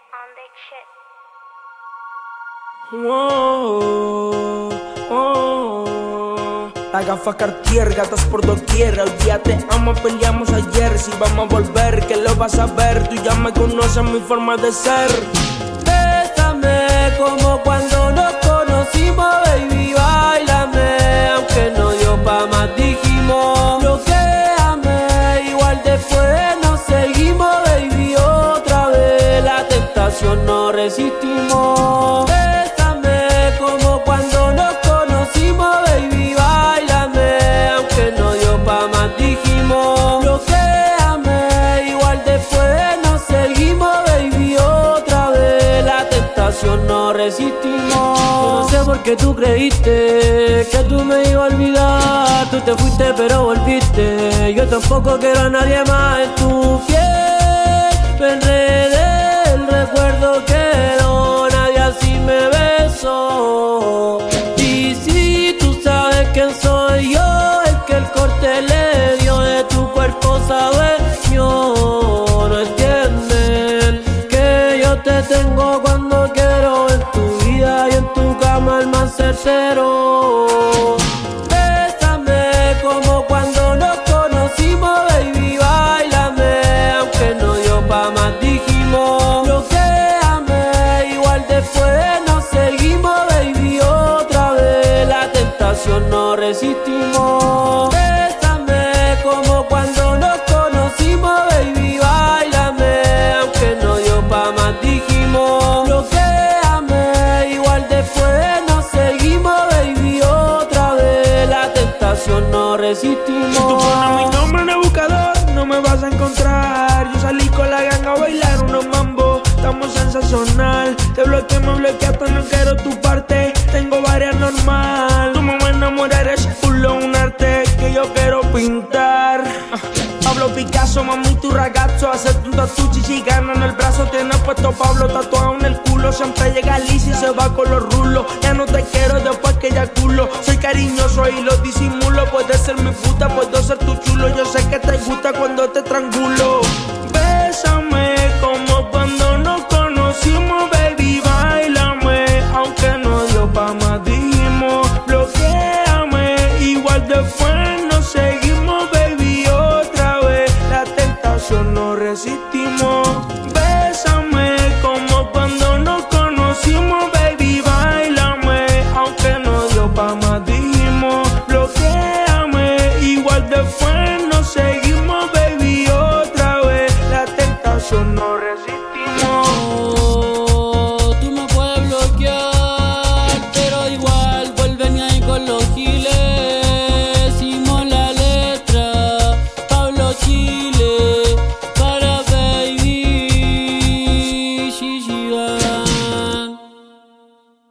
La gafa Cartier, gatas por doquier. Hoy día te amo, peleamos ayer. Si vamos a volver, que lo vas a ver. Tú ya me conoces mi forma de ser. Bésame como cuando nos conocimos, baby, báilame. Aunque no dio pa' más, dijimos lo que amé. Igual después nos seguimos, baby, otra vez. La tentación no resistimos. Bésame como cuando nos conocimos, baby, báilame. Aunque no dio pa' más, dijimos lo que amé. Igual después nos seguimos, baby, otra vez. La tentación no resistimos. Yo no sé por qué tú creíste que tú me ibas a olvidar. Tú te fuiste pero volviste. Yo tampoco quiero a nadie más en tu piel. Me enredé, el recuerdo quedó. Nadie así me besó. Y si tú sabes quién soy yo, es que el corte le dio de tu cuerpo sabeño. No entienden que yo te tengo cuando quiero, en tu vida y en tu cama el más certero. Bésame como cuando nos conocimos, baby, báilame. Aunque no dio pa' más, dijimos lo que amé. Igual después nos seguimos, baby, otra vez. La tentación no resistimos. Bésame como cuando nos conocimos, baby, báilame. Aunque no dio pa' más, dijimos lo que amé. Igual después nos seguimos, baby, otra vez. La tentación no resistimos. Si tú pones mi nombre en el buscador, no me vas a encontrar. Yo salí con la ganga a bailar unos mambo. Estamos sensacional. Te bloqueé, me bloqueaste, no quiero tu parte. Tengo varias normal. Tú me vas a enamorar, ese culo es un arte que yo quiero pintar. Pablo Picasso, mami, tu ragazzo. Hacerte un tatu, chichigana en el brazo. Tienes puesto Pablo tatuado en el culo. Siempre llega Liz y se va con los rulos. Ya no te quiero después que ya culo. Soy cariñoso y lo disimulo. Puedes ser mi puta, puedo ser tu chulo. Yo sé que te gusta cuando te estrangulo.